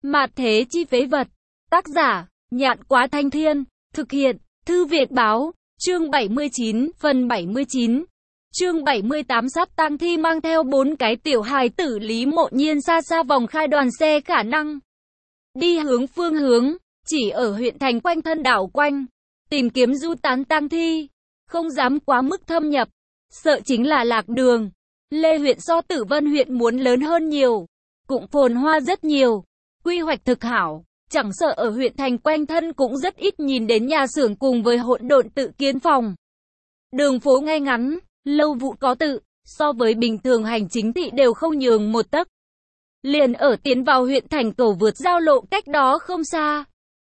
Mạt thế chi phế vật. Tác giả, Nhạn Quá Thanh Thiên. Thực hiện, Thư Việt Báo. Chương 79, phần 79. Chương 78 sát tang thi mang theo 4 cái tiểu hài tử. Lý Mộ Nhiên xa xa vòng khai đoàn xe khả năng đi phương hướng, chỉ ở huyện thành quanh thân đảo quanh, tìm kiếm du tán tang thi, không dám quá mức thâm nhập, sợ chính là lạc đường. Lê huyện so Tử Vân huyện muốn lớn hơn nhiều, cũng phồn hoa rất nhiều, quy hoạch thực hảo, chẳng sợ ở huyện thành quanh thân cũng rất ít nhìn đến nhà xưởng cùng với hỗn độn tự kiến phòng. Đường phố ngay ngắn, lâu vụ có tự, so với bình thường hành chính thị đều không nhường một tấc. Liền ở tiến vào huyện thành cầu vượt giao lộ cách đó không xa,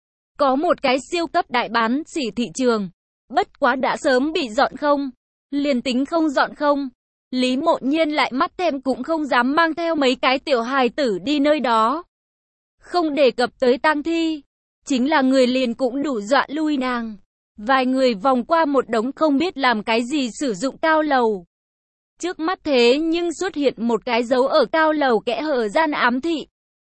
có một cái siêu cấp đại bán sỉ thị trường, bất quá đã sớm bị dọn không. Liền tính không dọn không, Lý Mộ Nhiên lại mắt thèm cũng không dám mang theo mấy cái tiểu hài tử đi nơi đó. Không đề cập tới tang thi, chính là người liền cũng đủ dọa lui nàng. Vài người vòng qua một đống không biết làm cái gì sử dụng cao lầu. Trước mắt thế nhưng xuất hiện một cái dấu ở cao lầu kẽ hở gian ám thị.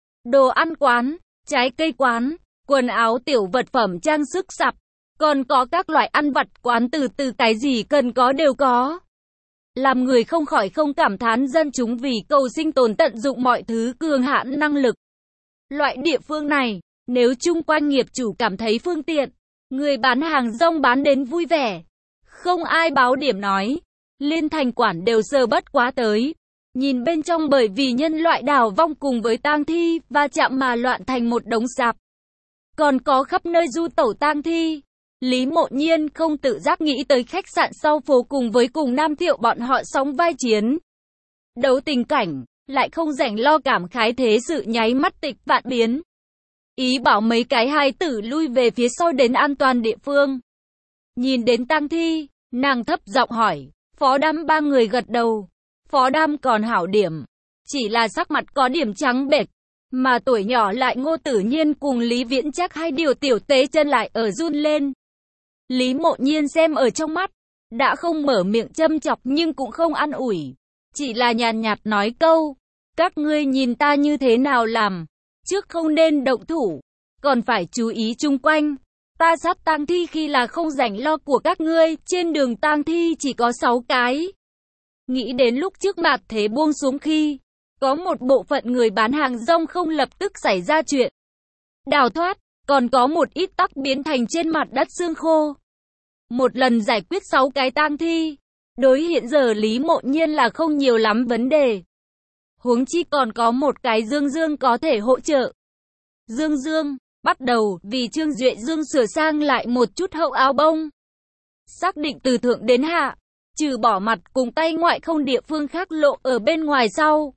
Đồ ăn quán, trái cây quán, quần áo tiểu vật phẩm trang sức sạp, còn có các loại ăn vặt quán, từ cái gì cần có đều có. Làm người không khỏi không cảm thán dân chúng vì cầu sinh tồn tận dụng mọi thứ cường hãn năng lực. Loại địa phương này, nếu chung quanh nghiệp chủ cảm thấy phương tiện, người bán hàng rong bán đến vui vẻ, không ai báo điểm nói, liên thành quản đều sờ bất quá tới. Nhìn bên trong bởi vì nhân loại đào vong cùng với tang thi và chạm mà loạn thành một đống sạp, còn có khắp nơi du tẩu tang thi. Lý Mộ Nhiên không tự giác nghĩ tới khách sạn sau phố cùng với cùng Nam Thiệu bọn họ sóng vai chiến đấu tình cảnh, lại không rảnh lo cảm khái thế sự nháy mắt tịch vạn biến. Ý bảo mấy cái hài tử lui về phía sau đến an toàn địa phương. Nhìn đến tang thi, nàng thấp giọng hỏi, Phó Đam. Ba người gật đầu. Phó Đam còn hảo điểm, chỉ là sắc mặt có điểm trắng bệch, mà tuổi nhỏ lại Ngô Tử Nhiên cùng Lý Viễn chắc hai điều tiểu tế chân lại ở run lên. Lý Mộ Nhiên xem ở trong mắt, đã không mở miệng châm chọc nhưng cũng không an ủi, chỉ là nhàn nhạt nói câu, các ngươi nhìn ta như thế nào làm, trước không nên động thủ, còn phải chú ý chung quanh. Ta sát tang thi khi là không rảnh lo của các ngươi, trên đường tang thi chỉ có 6 cái. Nghĩ đến lúc trước mạt thế buông xuống khi, có một bộ phận người bán hàng rong không lập tức xảy ra chuyện đào thoát, còn có một ít tắc biến thành trên mặt đất xương khô. Một lần giải quyết 6 cái tang thi, đối hiện giờ Lý Mộ Nhiên là không nhiều lắm vấn đề. Huống chi còn có một cái Dương Dương có thể hỗ trợ. Dương Dương, bắt đầu vì Trương Duệ Dương sửa sang lại một chút hậu áo bông. Xác định từ thượng đến hạ, trừ bỏ mặt cùng tay ngoại không địa phương khác lộ ở bên ngoài sau.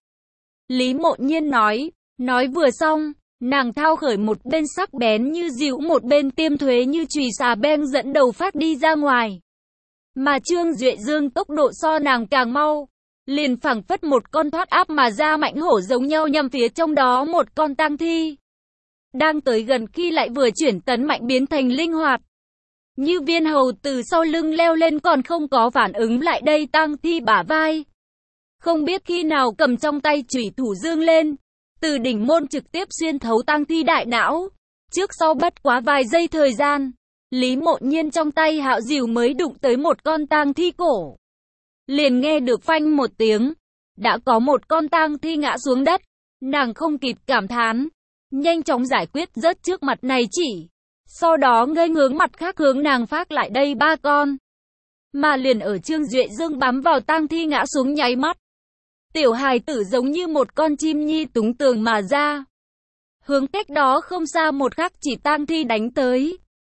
Lý Mộ Nhiên nói vừa xong, nàng thao khởi một bên sắc bén như dịu một bên tiêm thuế như chùy xà beng dẫn đầu phát đi ra ngoài. Mà Trương Duệ Dương tốc độ so nàng càng mau, liền phảng phất một con thoát áp mà ra mãnh hổ giống nhau nhằm phía trong đó một con tang thi. Đang tới gần khi lại vừa chuyển tấn mạnh biến thành linh hoạt. Như viên hầu từ sau lưng leo lên còn không có phản ứng lại đây tang thi bả vai. Không biết khi nào cầm trong tay chủy thủ dương lên, từ đỉnh môn trực tiếp xuyên thấu tang thi đại não. Trước sau bất quá vài giây thời gian, Lý Mộ Nhiên trong tay hạo dìu mới đụng tới một con tang thi cổ. Liền nghe được phanh một tiếng, đã có một con tang thi ngã xuống đất, nàng không kịp cảm thán, nhanh chóng giải quyết rớt trước mặt này chỉ. Sau đó ngây ngướng mặt khác hướng nàng phát lại đây 3 con. Mà liền ở Trương Duệ Dương bám vào tang thi ngã xuống nháy mắt, tiểu hài tử giống như một con chim nhi túng tường mà ra. Hướng cách đó không xa một khắc chỉ tang thi đánh tới.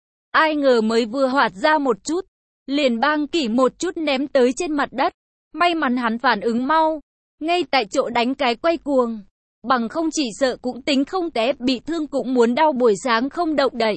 Ai ngờ mới vừa hoạt ra một chút, liền bang kỷ một chút ném tới trên mặt đất. May mắn hắn phản ứng mau, ngay tại chỗ đánh cái quay cuồng. Bằng không chỉ sợ cũng tính không té bị thương cũng muốn đau buổi sáng không động đậy.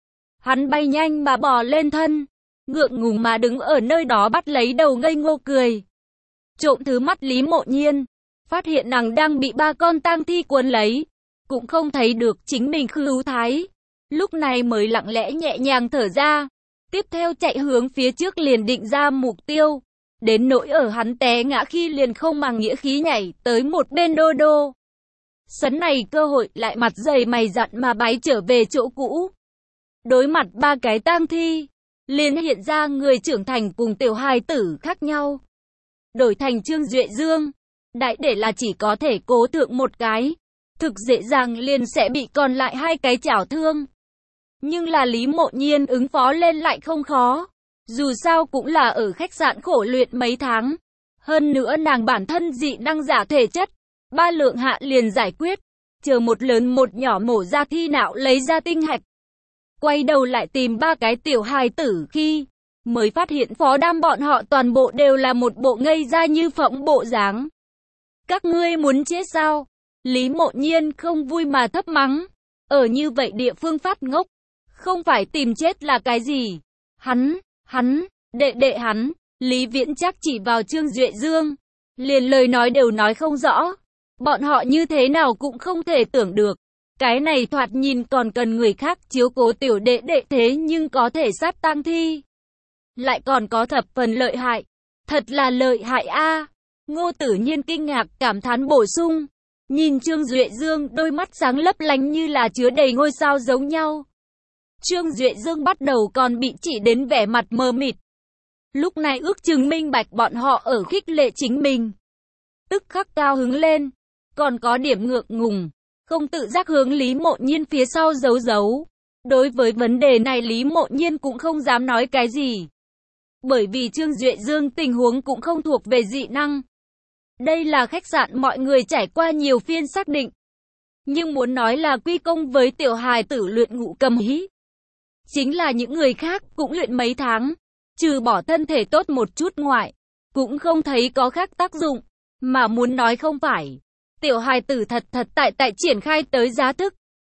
Hắn bay nhanh mà bò lên thân, ngượng ngùng mà đứng ở nơi đó bắt lấy đầu ngây ngô cười. Trộm thứ mắt Lý Mộ Nhiên, phát hiện nàng đang bị 3 con tang thi cuốn lấy, cũng không thấy được chính mình khứu thái. Lúc này mới lặng lẽ nhẹ nhàng thở ra, tiếp theo chạy hướng phía trước liền định ra mục tiêu. Đến nỗi ở hắn té ngã khi liền không màng nghĩa khí nhảy tới một bên đô đô. Sấn này cơ hội lại mặt dày mày dặn mà bái trở về chỗ cũ. Đối mặt ba cái tang thi, liền hiện ra người trưởng thành cùng tiểu hài tử khác nhau. Đổi thành Trương Duệ Dương, đại để là chỉ có thể cố thượng một cái, thực dễ dàng liền sẽ bị còn lại hai cái chảo thương. Nhưng là Lý Mộ Nhiên ứng phó lên lại không khó, dù sao cũng là ở khách sạn khổ luyện mấy tháng. Hơn nữa nàng bản thân dị năng giả thể chất, 3 lượng hạ liền giải quyết, chờ một lớn một nhỏ mổ ra thi não lấy ra tinh hạch. Quay đầu lại tìm ba cái tiểu hài tử khi mới phát hiện Phó Đam bọn họ toàn bộ đều là một bộ ngây ra như phỗng bộ dáng. Các ngươi muốn chết sao? Lý Mộ Nhiên không vui mà thấp mắng. Ở như vậy địa phương phát ngốc, không phải tìm chết là cái gì? Hắn, đệ hắn, Lý Viễn chắc chỉ vào Trương Duệ Dương, liền lời nói đều nói không rõ. Bọn họ như thế nào cũng không thể tưởng được. Cái này thoạt nhìn còn cần người khác chiếu cố tiểu đệ đệ thế nhưng có thể sát tang thi. Lại còn có thập phần lợi hại. Thật là lợi hại a. Ngô Tử Nhiên kinh ngạc cảm thán bổ sung. Nhìn Trương Duệ Dương đôi mắt sáng lấp lánh như là chứa đầy ngôi sao giống nhau. Trương Duệ Dương bắt đầu còn bị chỉ đến vẻ mặt mờ mịt. Lúc này ước chừng minh bạch bọn họ ở khích lệ chính mình. Tức khắc cao hứng lên. Còn có điểm ngượng ngùng. Không tự giác hướng Lý Mộ Nhiên phía sau giấu giấu. Đối với vấn đề này Lý Mộ Nhiên cũng không dám nói cái gì. Bởi vì Trương Duệ Dương tình huống cũng không thuộc về dị năng. Đây là khách sạn mọi người trải qua nhiều phiên xác định. Nhưng muốn nói là quy công với tiểu hài tử luyện ngũ cầm hí. Chính là những người khác cũng luyện mấy tháng. Trừ bỏ thân thể tốt một chút ngoại. Cũng không thấy có khác tác dụng. Mà muốn nói không phải. Tiểu hài tử thật tại triển khai tới giá thức.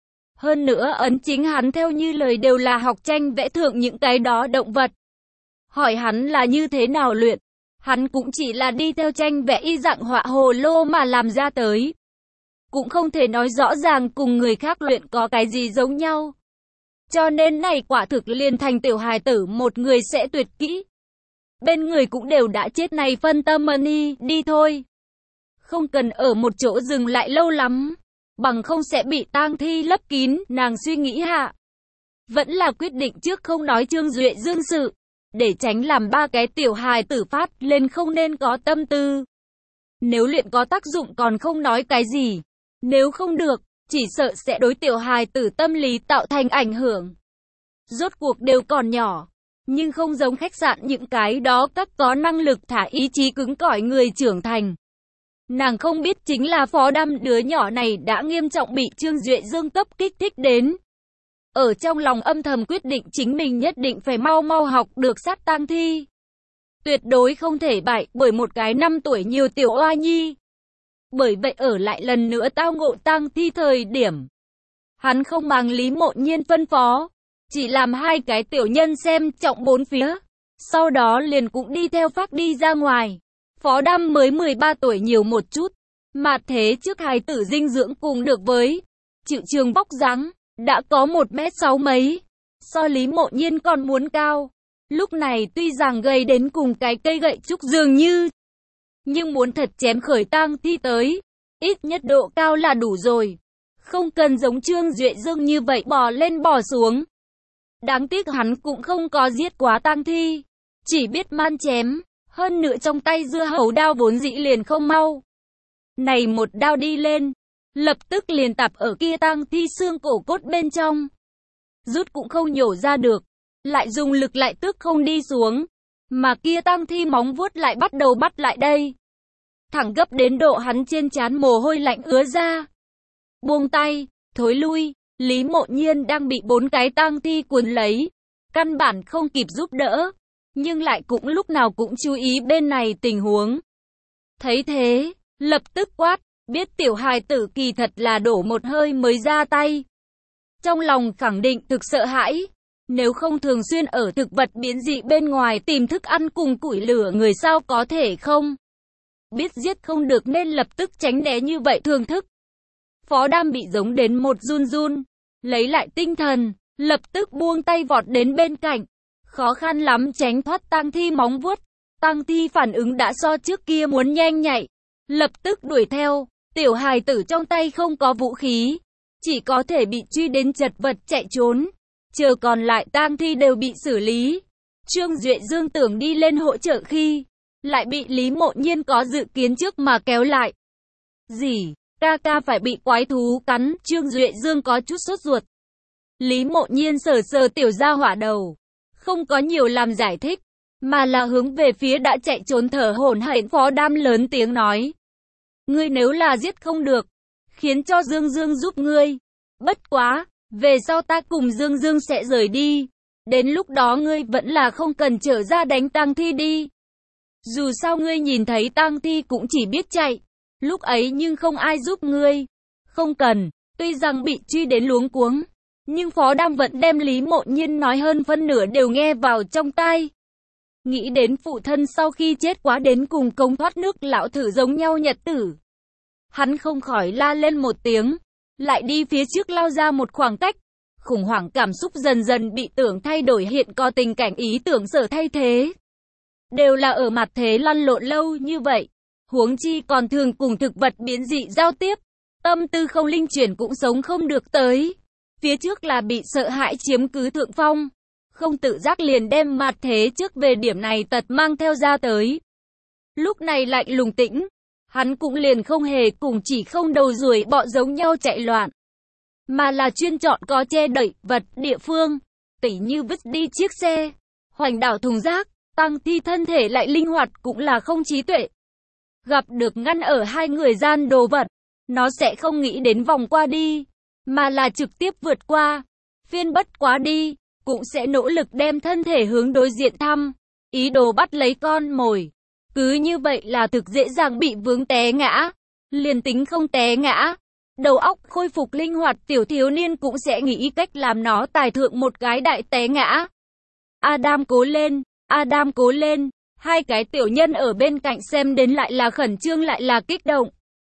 Hơn nữa ấn chính hắn theo như lời đều là học tranh vẽ thượng những cái đó động vật. Hỏi hắn là như thế nào luyện. Hắn cũng chỉ là đi theo tranh vẽ y dạng họa hồ lô mà làm ra tới. Cũng không thể nói rõ ràng cùng người khác luyện có cái gì giống nhau. Cho nên này quả thực liền thành tiểu hài tử một người sẽ tuyệt kỹ. Bên người cũng đều đã chết này phân tâm đi thôi. Không cần ở một chỗ dừng lại lâu lắm. Bằng không sẽ bị tang thi lấp kín, nàng suy nghĩ hạ. Vẫn là quyết định trước không nói Trương Duệ Dương sự. Để tránh làm ba cái tiểu hài tử phát lên không nên có tâm tư. Nếu luyện có tác dụng còn không nói cái gì. Nếu không được, chỉ sợ sẽ đối tiểu hài tử tâm lý tạo thành ảnh hưởng. Rốt cuộc đều còn nhỏ. Nhưng không giống khách sạn những cái đó các có năng lực thả ý chí cứng cỏi người trưởng thành. Nàng không biết chính là Phó Đam đứa nhỏ này đã nghiêm trọng bị Trương Duệ Dương cấp kích thích đến. Ở trong lòng âm thầm quyết định chính mình nhất định phải mau học được sát tang thi. Tuyệt đối không thể bại bởi một cái 5 tuổi nhiều tiểu oa nhi. Bởi vậy ở lại lần nữa tao ngộ tang thi thời điểm. Hắn không mang Lý Mộ Nhiên phân phó. Chỉ làm hai cái tiểu nhân xem trọng bốn phía. Sau đó liền cũng đi theo phát đi ra ngoài. Phó Đam mới 13 tuổi nhiều một chút. Mà thế trước hài tử dinh dưỡng cùng được với. Chịu trường vóc dáng. Đã có 1m6 mấy. So Lý Mộ Nhiên còn muốn cao. Lúc này tuy rằng gầy đến cùng cái cây gậy trúc dường như. Nhưng muốn thật chém khởi tang thi tới. Ít nhất độ cao là đủ rồi. Không cần giống Trương Duệ Dương như vậy bò lên bò xuống. Đáng tiếc hắn cũng không có giết quá tang thi. Chỉ biết man chém. Hơn nữa trong tay dưa hấu đao vốn dĩ liền không mau. Này một đao đi lên. Lập tức liền tạp ở kia tang thi xương cổ cốt bên trong. Rút cũng không nhổ ra được. Lại dùng lực lại tức không đi xuống. Mà kia tang thi móng vuốt lại bắt đầu bắt lại đây. Thẳng gấp đến độ hắn trên trán mồ hôi lạnh ứa ra. Buông tay, thối lui. Lý Mộ Nhiên đang bị 4 cái tang thi cuốn lấy. Căn bản không kịp giúp đỡ. Nhưng lại cũng lúc nào cũng chú ý bên này tình huống. Thấy thế, lập tức quát. Biết tiểu hài tử kỳ thật là đổ một hơi mới ra tay. Trong lòng khẳng định thực sợ hãi. Nếu không thường xuyên ở thực vật biến dị bên ngoài tìm thức ăn cùng củi lửa người sao có thể không? Biết giết không được nên lập tức tránh né như vậy thường thức. Phó Đam bị giống đến một run. Lấy lại tinh thần, lập tức buông tay vọt đến bên cạnh. Khó khăn lắm tránh thoát tang thi móng vuốt. Tang thi phản ứng đã so trước kia muốn nhanh nhạy. Lập tức đuổi theo. Tiểu hài tử trong tay không có vũ khí, chỉ có thể bị truy đến chật vật chạy trốn. Chờ còn lại tang thi đều bị xử lý. Trương Duệ Dương tưởng đi lên hỗ trợ khi lại bị Lý Mộ Nhiên có dự kiến trước mà kéo lại. Gì? Ca ca phải bị quái thú cắn, Trương Duệ Dương có chút sốt ruột. Lý Mộ Nhiên sờ sờ tiểu gia hỏa đầu, không có nhiều làm giải thích, mà là hướng về phía đã chạy trốn thở hổn hển Phó Đam lớn tiếng nói. Ngươi nếu là giết không được, khiến cho Dương Dương giúp ngươi. Bất quá, về sau ta cùng Dương Dương sẽ rời đi. Đến lúc đó ngươi vẫn là không cần trở ra đánh tang thi đi. Dù sao ngươi nhìn thấy tang thi cũng chỉ biết chạy. Lúc ấy nhưng không ai giúp ngươi. Không cần, tuy rằng bị truy đến luống cuống, nhưng Phó Đam vẫn đem Lý Mộ Nhiên nói hơn phân nửa đều nghe vào trong tai. Nghĩ đến phụ thân sau khi chết quá đến cùng công thoát nước lão thử giống nhau nhật tử. Hắn không khỏi la lên một tiếng, lại đi phía trước lao ra một khoảng cách. Khủng hoảng cảm xúc dần dần bị tưởng thay đổi, hiện có tình cảnh ý tưởng sở thay thế. Đều là ở mặt thế lăn lộn lâu như vậy. Huống chi còn thường cùng thực vật biến dị giao tiếp. Tâm tư không linh chuyển cũng sống không được tới. Phía trước là bị sợ hãi chiếm cứ thượng phong. Không tự giác liền đem mặt thế trước về điểm này tật mang theo ra tới. Lúc này lạnh lùng tĩnh. Hắn cũng liền không hề cùng chỉ không đầu ruồi bọ giống nhau chạy loạn. Mà là chuyên chọn có che đậy vật địa phương. Tỉ như vứt đi chiếc xe, hoành đảo thùng rác, tang thi thân thể lại linh hoạt cũng là không trí tuệ. Gặp được ngăn ở hai người gian đồ vật, nó sẽ không nghĩ đến vòng qua đi, mà là trực tiếp vượt qua. Phiên bất quá đi, cũng sẽ nỗ lực đem thân thể hướng đối diện thăm, ý đồ bắt lấy con mồi. Cứ như vậy là thực dễ dàng bị vướng té ngã. Liền tính không té ngã, đầu óc khôi phục linh hoạt tiểu thiếu niên cũng sẽ nghĩ cách làm nó tài thượng một cái đại té ngã. Adam cố lên, Adam cố lên. Hai cái tiểu nhân ở bên cạnh xem đến lại là khẩn trương lại là kích động.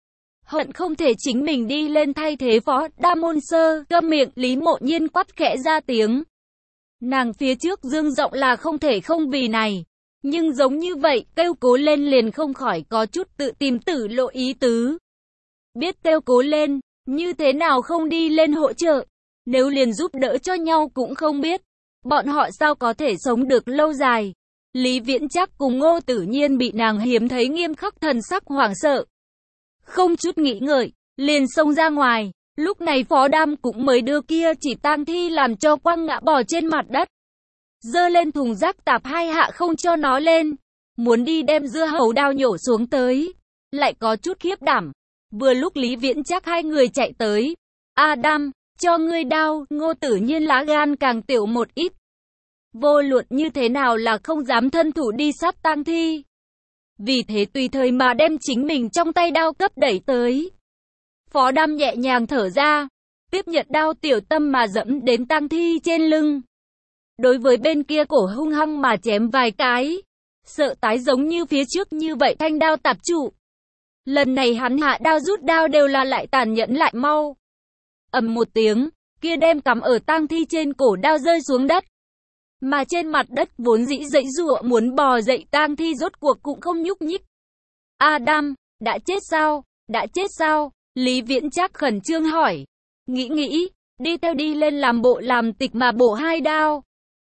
Hận không thể chính mình đi lên thay thế Phó Đam môn sơ, câm miệng. Lý Mộ Nhiên quát khẽ ra tiếng. Nàng phía trước dương giọng là không thể không vì này. Nhưng giống như vậy, kêu cố lên liền không khỏi có chút tự tìm tử lộ ý tứ. Biết kêu cố lên, như thế nào không đi lên hỗ trợ, nếu liền giúp đỡ cho nhau cũng không biết, bọn họ sao có thể sống được lâu dài. Lý Viễn Trác cùng Ngô Tử Nhiên bị nàng hiếm thấy nghiêm khắc thần sắc hoảng sợ. Không chút nghĩ ngợi, liền xông ra ngoài, lúc này Phó Đam cũng mới đưa kia chỉ tang thi làm cho quăng ngã bò trên mặt đất. Dơ lên thùng rác tạp hai hạ không cho nó lên, muốn đi đem dưa hấu đao nhổ xuống tới, lại có chút khiếp đảm. Vừa lúc Lý Viễn Trác hai người chạy tới, Adam, cho ngươi đao. Ngô Tử Nhiên lá gan càng tiểu một ít, vô luận như thế nào là không dám thân thủ đi sát tang thi, vì thế tùy thời mà đem chính mình trong tay đao cấp đẩy tới. Phó Đam nhẹ nhàng thở ra, tiếp nhận đao tiểu tâm mà dẫm đến tang thi trên lưng. Đối với bên kia cổ hung hăng mà chém vài cái, sợ tái giống như phía trước như vậy thanh đao tạp trụ. Lần này hắn hạ đao rút đao đều là lại tàn nhẫn lại mau. Ầm một tiếng, kia đem cắm ở tang thi trên cổ đao rơi xuống đất. Mà trên mặt đất vốn dĩ dãy giụa muốn bò dậy tang thi rốt cuộc cũng không nhúc nhích. Adam, đã chết sao? Đã chết sao? Lý Viễn Trác khẩn trương hỏi. Nghĩ, đi theo đi lên làm bộ làm tịch mà bổ hai đao.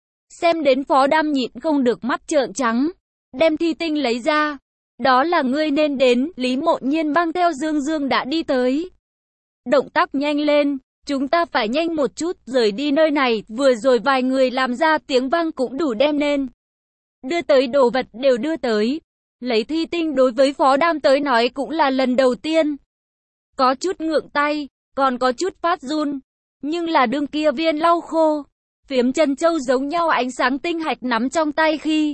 Xem đến Phó Đam nhịn không được mắt trợn trắng, đem thi tinh lấy ra. Đó là ngươi nên đến. Lý Mộ Nhiên mang theo Dương Dương đã đi tới. Động tác nhanh lên, chúng ta phải nhanh một chút rời đi nơi này. Vừa rồi vài người làm ra tiếng vang cũng đủ đem nên đưa tới đồ vật đều đưa tới. Lấy thi tinh đối với Phó Đam tới nói cũng là lần đầu tiên. Có chút ngượng tay, còn có chút phát run. Nhưng là đương kia viên lau khô, phiếm chân châu giống nhau ánh sáng tinh hạch nắm trong tay khi,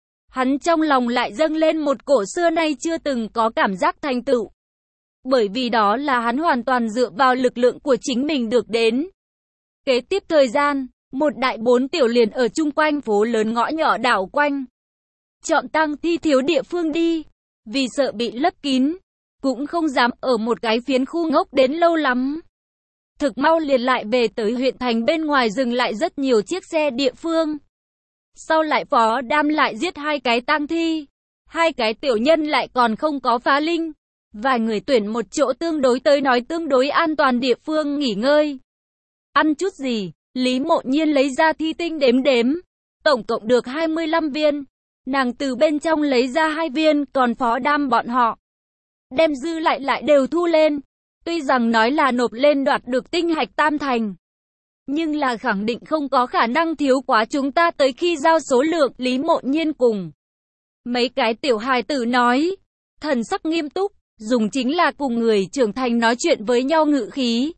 hắn trong lòng lại dâng lên một cổ xưa nay chưa từng có cảm giác thành tựu. Bởi vì đó là hắn hoàn toàn dựa vào lực lượng của chính mình được đến. Kế tiếp thời gian, một đại bốn tiểu liền ở chung quanh phố lớn ngõ nhỏ đảo quanh. Chọn tang thi thiếu địa phương đi, vì sợ bị lấp kín, cũng không dám ở một cái phiến khu ngốc đến lâu lắm. Thực mau liền lại về tới huyện thành bên ngoài dừng lại rất nhiều chiếc xe địa phương. Sau lại Phó Đam lại giết hai cái tang thi, hai cái tiểu nhân lại còn không có phá linh. Vài người tuyển một chỗ tương đối tới nói tương đối an toàn địa phương nghỉ ngơi. Ăn chút gì? Lý Mộ Nhiên lấy ra thi tinh đếm đếm. Tổng cộng được 25 viên. Nàng từ bên trong lấy ra 2 viên, còn Phó Đam bọn họ đem dư lại đều thu lên. Tuy rằng nói là nộp lên đoạt được tinh hạch tam thành, nhưng là khẳng định không có khả năng thiếu quá chúng ta tới khi giao số lượng. Lý Mộ Nhiên cùng mấy cái tiểu hài tử nói, thần sắc nghiêm túc, dùng chính là cùng người trưởng thành nói chuyện với nhau ngữ khí.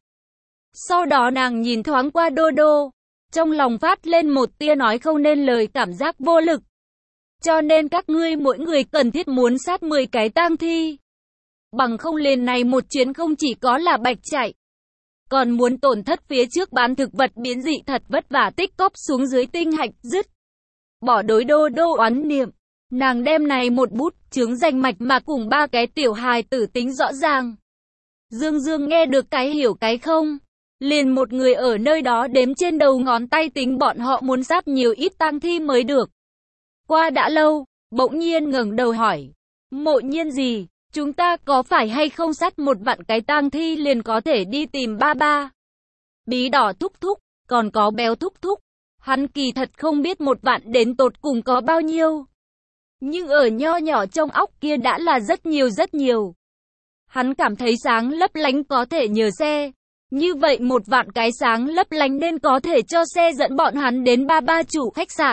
Sau đó nàng nhìn thoáng qua Đô Đô, trong lòng phát lên một tia nói không nên lời cảm giác vô lực. Cho nên các ngươi mỗi người cần thiết muốn sát 10 cái tang thi. Bằng không liền này một chuyến không chỉ có là bạch chạy, còn muốn tổn thất phía trước bán thực vật biến dị thật vất vả tích cóp xuống dưới tinh hạch dứt. Bỏ đối Đô Đô oán niệm, nàng đem này một bút chướng danh mạch mà cùng 3 cái tiểu hài tử tính rõ ràng. Dương Dương nghe được cái hiểu cái không, liền một người ở nơi đó đếm trên đầu ngón tay tính bọn họ muốn sát nhiều ít tang thi mới được. Qua đã lâu, bỗng nhiên ngẩng đầu hỏi, Mộ Nhiên gì, chúng ta có phải hay không sát 1 vạn cái tang thi liền có thể đi tìm ba ba? Bí đỏ thúc thúc, còn có béo thúc thúc, hắn kỳ thật không biết 1 vạn đến tột cùng có bao nhiêu. Nhưng ở nho nhỏ trong óc kia đã là rất nhiều. Hắn cảm thấy sáng lấp lánh có thể nhờ xe. Như vậy 1 vạn cái sáng lấp lánh nên có thể cho xe dẫn bọn hắn đến ba ba chủ khách sạn.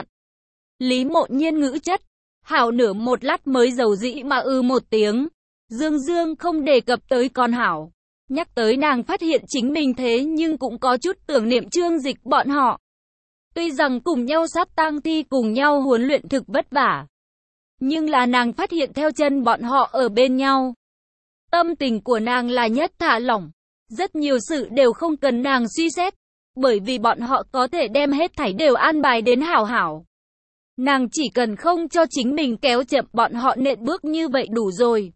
Lý Mộ Nhiên ngữ chất, hảo nửa một lát mới dầu dĩ mà một tiếng. Dương Dương không đề cập tới con hảo. Nhắc tới nàng phát hiện chính mình thế nhưng cũng có chút tưởng niệm Trương Dịch bọn họ. Tuy rằng cùng nhau sát tang thi cùng nhau huấn luyện thực vất vả, nhưng là nàng phát hiện theo chân bọn họ ở bên nhau, tâm tình của nàng là nhất thả lỏng. Rất nhiều sự đều không cần nàng suy xét, bởi vì bọn họ có thể đem hết thảy đều an bài đến hảo hảo. Nàng chỉ cần không cho chính mình kéo chậm bọn họ nện bước như vậy đủ rồi.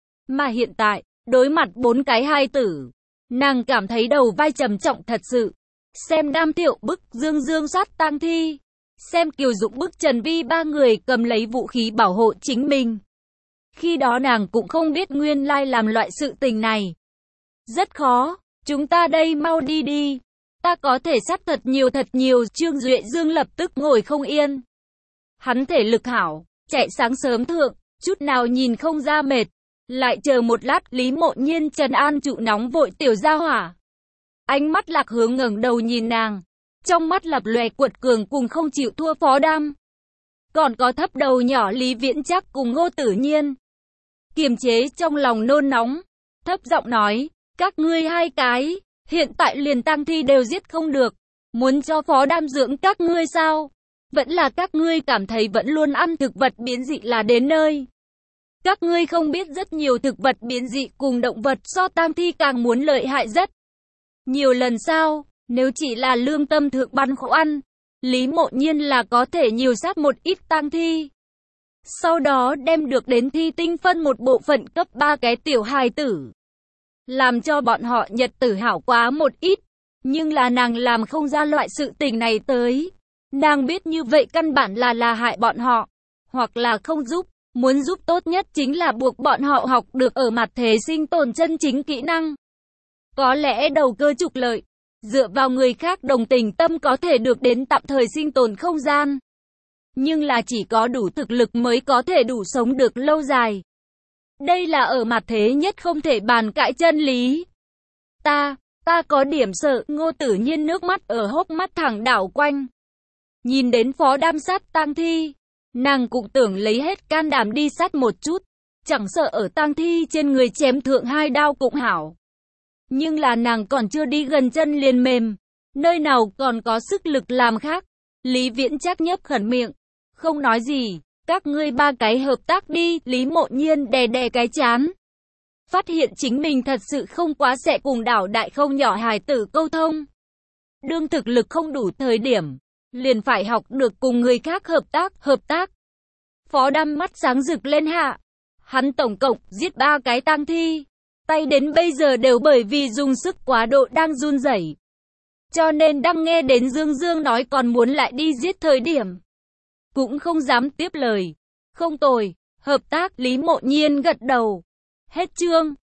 Mà hiện tại, đối mặt 4 cái hài tử, nàng cảm thấy đầu vai trầm trọng thật sự. Xem Đam Thiệu bức Dương Dương sát tang thi, xem Kiều Dũng bức Trần Vi 3 người cầm lấy vũ khí bảo hộ chính mình. Khi đó nàng cũng không biết nguyên lai làm loại sự tình này rất khó. Chúng ta đây mau đi đi, ta có thể sát thật nhiều. Trương Duệ Dương lập tức ngồi không yên. Hắn thể lực hảo, chạy sáng sớm thượng, chút nào nhìn không ra mệt. Lại chờ một lát, Lý Mộ Nhiên trấn an trụ nóng vội tiểu gia hỏa. Ánh mắt Lạc Hướng ngẩng đầu nhìn nàng, trong mắt lập lòe cuột cường cùng không chịu thua Phó Đam. Còn có thấp đầu nhỏ Lý Viễn Trác cùng Ngô Tử Nhiên. Kiềm chế trong lòng nôn nóng, thấp giọng nói, các ngươi 2 cái, hiện tại liền tang thi đều giết không được, muốn cho Phó Đam dưỡng các ngươi sao? Vẫn là các ngươi cảm thấy vẫn luôn ăn thực vật biến dị là đến nơi. Các ngươi không biết rất nhiều thực vật biến dị cùng động vật so tang thi càng muốn lợi hại rất nhiều lần sao? Nếu chỉ là lương tâm thượng băn khoăn, Lý Mộ Nhiên là có thể nhiều sát một ít tang thi. Sau đó đem được đến thi tinh phân một bộ phận cấp 3 cái tiểu hài tử, làm cho bọn họ nhật tử hảo quá một ít. Nhưng là nàng làm không ra loại sự tình này tới. Nàng biết như vậy căn bản là hại bọn họ, hoặc là không giúp. Muốn giúp tốt nhất chính là buộc bọn họ học được ở mặt thế sinh tồn chân chính kỹ năng. Có lẽ đầu cơ trục lợi, dựa vào người khác đồng tình tâm có thể được đến tạm thời sinh tồn không gian. Nhưng là chỉ có đủ thực lực mới có thể đủ sống được lâu dài. Đây là ở mặt thế nhất không thể bàn cãi chân lý. Ta có điểm sợ. Ngô Tử Nhiên nước mắt ở hốc mắt thẳng đảo quanh. Nhìn đến Phó Đam sát tang thi, nàng cũng tưởng lấy hết can đảm đi sát một chút, chẳng sợ ở tang thi trên người chém thượng 2 đao cũng hảo. Nhưng là nàng còn chưa đi gần chân liền mềm, nơi nào còn có sức lực làm khác. Lý Viễn Trác nhấp khẩn miệng, không nói gì, các ngươi 3 cái hợp tác đi. Lý Mộ Nhiên đè cái chán, phát hiện chính mình thật sự không quá sẽ cùng đảo đại không nhỏ hài tử câu thông. Đương thực lực không đủ thời điểm, liền phải học được cùng người khác hợp tác. Phó Đam mắt sáng rực lên hạ. Hắn tổng cộng giết 3 cái tang thi. Tay đến bây giờ đều bởi vì dùng sức quá độ đang run rẩy. Cho nên đang nghe đến Dương Dương nói còn muốn lại đi giết thời điểm, cũng không dám tiếp lời. Không tồi, hợp tác. Lý Mộ Nhiên gật đầu. Hết chương.